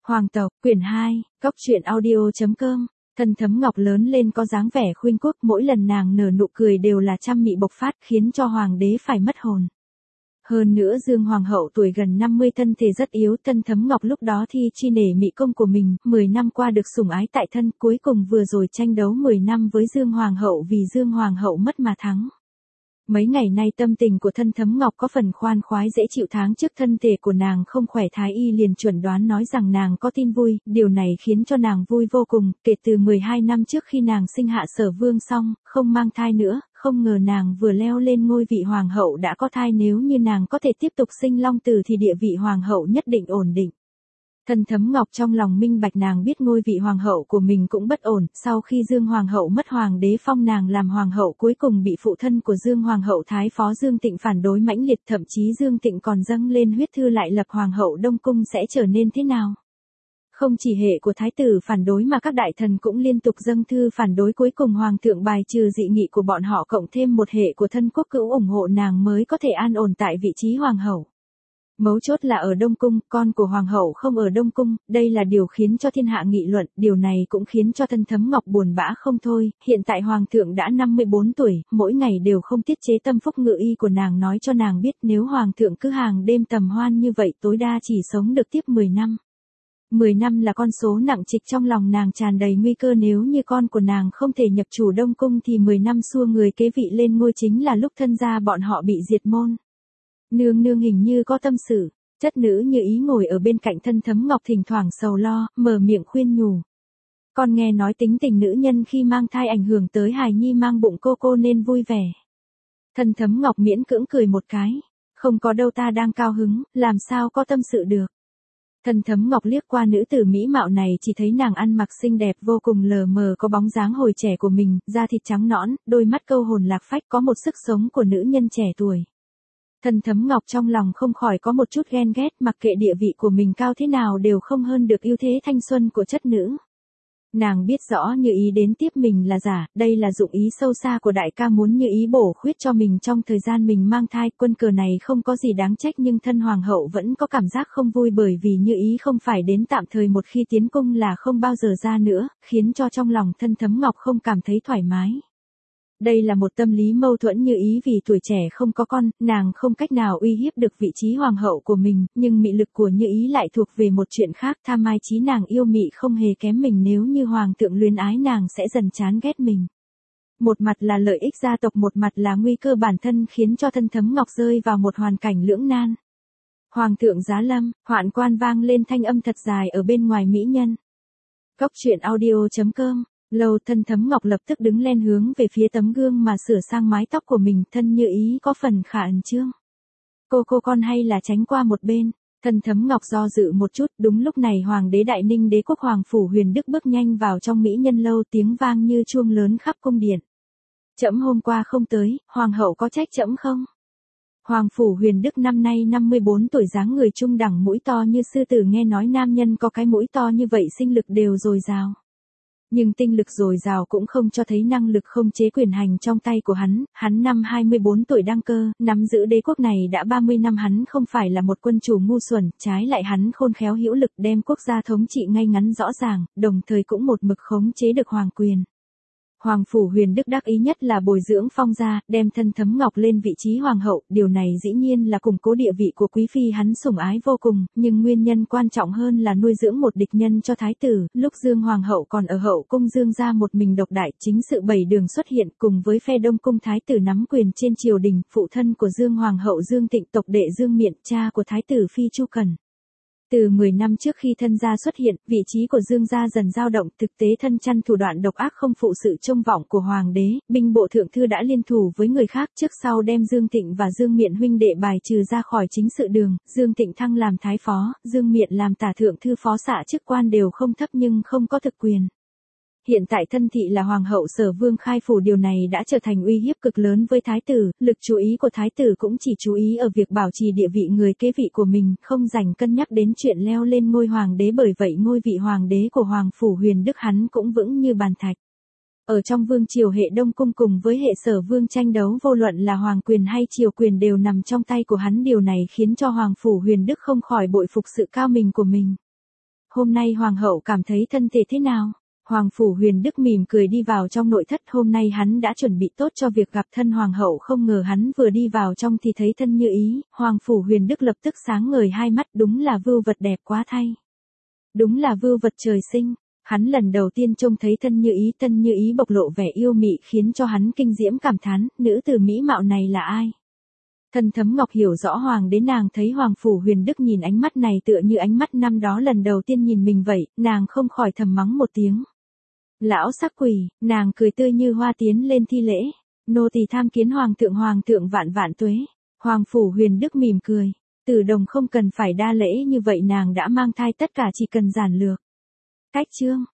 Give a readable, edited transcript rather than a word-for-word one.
Hoàng tộc, quyển 2, Cóc truyện audio.com. Thân Thấm Ngọc lớn lên có dáng vẻ khuynh quốc, mỗi lần nàng nở nụ cười đều là trăm mị bộc phát, khiến cho hoàng đế phải mất hồn. Hơn nữa Dương Hoàng hậu tuổi gần 50 thân thể rất yếu, Thân Thấm Ngọc lúc đó thi truy nể mị công của mình, 10 năm qua được sủng ái tại thân, cuối cùng vừa rồi tranh đấu 10 năm với Dương Hoàng hậu vì Dương Hoàng hậu mất mà thắng. Mấy ngày nay tâm tình của Thân Thấm Ngọc có phần khoan khoái dễ chịu, tháng trước thân thể của nàng không khỏe, thái y liền chuẩn đoán nói rằng nàng có tin vui, điều này khiến cho nàng vui vô cùng, kể từ 12 năm trước khi nàng sinh Hạ Sở Vương xong, không mang thai nữa, không ngờ nàng vừa leo lên ngôi vị hoàng hậu đã có thai, nếu như nàng có thể tiếp tục sinh long tử thì địa vị hoàng hậu nhất định ổn định. Thân Thấm Ngọc trong lòng minh bạch, nàng biết ngôi vị hoàng hậu của mình cũng bất ổn, sau khi Dương Hoàng hậu mất, hoàng đế phong nàng làm hoàng hậu cuối cùng bị phụ thân của Dương Hoàng hậu Thái phó Dương Tịnh phản đối mãnh liệt, thậm chí Dương Tịnh còn dâng lên huyết thư lại lập hoàng hậu Đông Cung sẽ trở nên thế nào. Không chỉ hệ của thái tử phản đối mà các đại thần cũng liên tục dâng thư phản đối, cuối cùng hoàng thượng bài trừ dị nghị của bọn họ, cộng thêm một hệ của thân quốc cữu ủng hộ nàng mới có thể an ổn tại vị trí hoàng hậu. Mấu chốt là ở Đông Cung, con của Hoàng hậu không ở Đông Cung, đây là điều khiến cho thiên hạ nghị luận, điều này cũng khiến cho Thân Thấm Ngọc buồn bã không thôi, hiện tại Hoàng thượng đã 54 tuổi, mỗi ngày đều không tiết chế tâm phúc, ngự y của nàng nói cho nàng biết nếu Hoàng thượng cứ hàng đêm tầm hoan như vậy tối đa chỉ sống được tiếp 10 năm. 10 năm là con số nặng trịch, trong lòng nàng tràn đầy nguy cơ, nếu như con của nàng không thể nhập chủ Đông Cung thì 10 năm xua người kế vị lên ngôi chính là lúc thân gia bọn họ bị diệt môn. Nương nương hình như có tâm sự, chất nữ Như Ý ngồi ở bên cạnh Thân Thấm Ngọc thỉnh thoảng sầu lo, mở miệng khuyên nhủ. Con nghe nói tính tình nữ nhân khi mang thai ảnh hưởng tới hài nhi mang bụng, cô nên vui vẻ. Thân Thấm Ngọc miễn cưỡng cười một cái, không có đâu, ta đang cao hứng, làm sao có tâm sự được. Thân Thấm Ngọc liếc qua nữ tử mỹ mạo này, chỉ thấy nàng ăn mặc xinh đẹp vô cùng, lờ mờ có bóng dáng hồi trẻ của mình, da thịt trắng nõn, đôi mắt câu hồn lạc phách, có một sức sống của nữ nhân trẻ tuổi. Thân Thấm Ngọc trong lòng không khỏi có một chút ghen ghét, mặc kệ địa vị của mình cao thế nào đều không hơn được ưu thế thanh xuân của chất nữ. Nàng biết rõ Như Ý đến tiếp mình là giả, đây là dụng ý sâu xa của đại ca, muốn Như Ý bổ khuyết cho mình trong thời gian mình mang thai, quân cờ này không có gì đáng trách, nhưng thân hoàng hậu vẫn có cảm giác không vui, bởi vì Như Ý không phải đến tạm thời, một khi tiến cung là không bao giờ ra nữa, khiến cho trong lòng Thân Thấm Ngọc không cảm thấy thoải mái. Đây là một tâm lý mâu thuẫn, Như Ý vì tuổi trẻ không có con, nàng không cách nào uy hiếp được vị trí hoàng hậu của mình, nhưng mị lực của Như Ý lại thuộc về một chuyện khác, tham mai trí nàng yêu mị không hề kém mình, nếu như hoàng thượng luyến ái nàng sẽ dần chán ghét mình. Một mặt là lợi ích gia tộc, một mặt là nguy cơ bản thân, khiến cho Thân Thấm Ngọc rơi vào một hoàn cảnh lưỡng nan. Hoàng thượng giá lâm, hoạn quan vang lên thanh âm thật dài ở bên ngoài mỹ nhân. Cóc truyện audio.com. Lâu Thân Thấm Ngọc lập tức đứng lên hướng về phía tấm gương mà sửa sang mái tóc của mình, thân Như Ý có phần khả ẩn trương. Cô con hay là tránh qua một bên. Thân Thấm Ngọc do dự một chút, đúng lúc này Hoàng đế Đại Ninh Đế quốc Hoàng phủ Huyền Đức bước nhanh vào trong mỹ nhân lâu, tiếng vang như chuông lớn khắp cung điện. Trẫm hôm qua không tới, hoàng hậu có trách trẫm không? Hoàng phủ Huyền Đức năm nay 54 tuổi, dáng người trung đẳng, mũi to như sư tử, nghe nói nam nhân có cái mũi to như vậy sinh lực đều dồi dào. Nhưng tinh lực dồi dào cũng không cho thấy năng lực không chế quyền hành trong tay của hắn năm 24 tuổi đăng cơ, nắm giữ đế quốc này đã 30 năm, hắn không phải là một quân chủ ngu xuẩn, trái lại hắn khôn khéo hữu lực, đem quốc gia thống trị ngay ngắn rõ ràng, đồng thời cũng một mực khống chế được hoàng quyền. Hoàng phủ Huyền Đức đắc ý nhất là bồi dưỡng phong gia, đem Thân Thấm Ngọc lên vị trí hoàng hậu, điều này dĩ nhiên là củng cố địa vị của quý phi hắn sủng ái vô cùng, nhưng nguyên nhân quan trọng hơn là nuôi dưỡng một địch nhân cho thái tử. Lúc Dương Hoàng hậu còn ở hậu cung, Dương gia một mình độc đại, chính sự bảy đường xuất hiện, cùng với phe Đông cung thái tử nắm quyền trên triều đình, phụ thân của Dương Hoàng hậu Dương Tịnh, tộc đệ Dương Miện, cha của thái tử phi Chu Cần. Từ 10 năm trước khi thân gia xuất hiện, vị trí của Dương gia dần dao động, thực tế thân chăn thủ đoạn độc ác không phụ sự trông vọng của hoàng đế, binh bộ thượng thư đã liên thủ với người khác, trước sau đem Dương Tịnh và Dương Miện huynh đệ bài trừ ra khỏi chính sự đường, Dương Tịnh thăng làm thái phó, Dương Miện làm tả thượng thư phó, xạ chức quan đều không thấp nhưng không có thực quyền. Hiện tại thân thị là hoàng hậu Sở Vương khai phủ, điều này đã trở thành uy hiếp cực lớn với thái tử, lực chú ý của thái tử cũng chỉ chú ý ở việc bảo trì địa vị người kế vị của mình, không dành cân nhắc đến chuyện leo lên ngôi hoàng đế, bởi vậy ngôi vị hoàng đế của Hoàng phủ Huyền Đức hắn cũng vững như bàn thạch. Ở trong vương triều hệ Đông cung cùng với hệ Sở Vương tranh đấu, vô luận là hoàng quyền hay triều quyền đều nằm trong tay của hắn, điều này khiến cho Hoàng phủ Huyền Đức không khỏi bội phục sự cao minh của mình. hôm nay hoàng hậu cảm thấy thân thể thế nào? Hoàng Phủ Huyền Đức mỉm cười đi vào trong nội thất, hôm nay hắn đã chuẩn bị tốt cho việc gặp thân hoàng hậu, không ngờ hắn vừa đi vào trong thì thấy Thân Như Ý, Hoàng Phủ Huyền Đức lập tức sáng ngời hai mắt, đúng là vưu vật đẹp quá thay. Đúng là vưu vật trời sinh, hắn lần đầu tiên trông thấy Thân Như Ý bộc lộ vẻ yêu mị khiến cho hắn kinh diễm cảm thán, nữ tử mỹ mạo này là ai? Thân Thấm Ngọc hiểu rõ hoàng đế, nàng thấy Hoàng Phủ Huyền Đức nhìn ánh mắt này tựa như ánh mắt năm đó lần đầu tiên nhìn mình vậy, nàng không khỏi thầm mắng một tiếng. Lão sắc quỷ, nàng cười tươi như hoa tiến lên thi lễ. Nô tỳ tham kiến hoàng thượng vạn vạn tuế. Hoàng Phủ Huyền Đức mỉm cười. Tử Đồng không cần phải đa lễ như vậy, nàng đã mang thai, tất cả chỉ cần giản lược. Cách chương.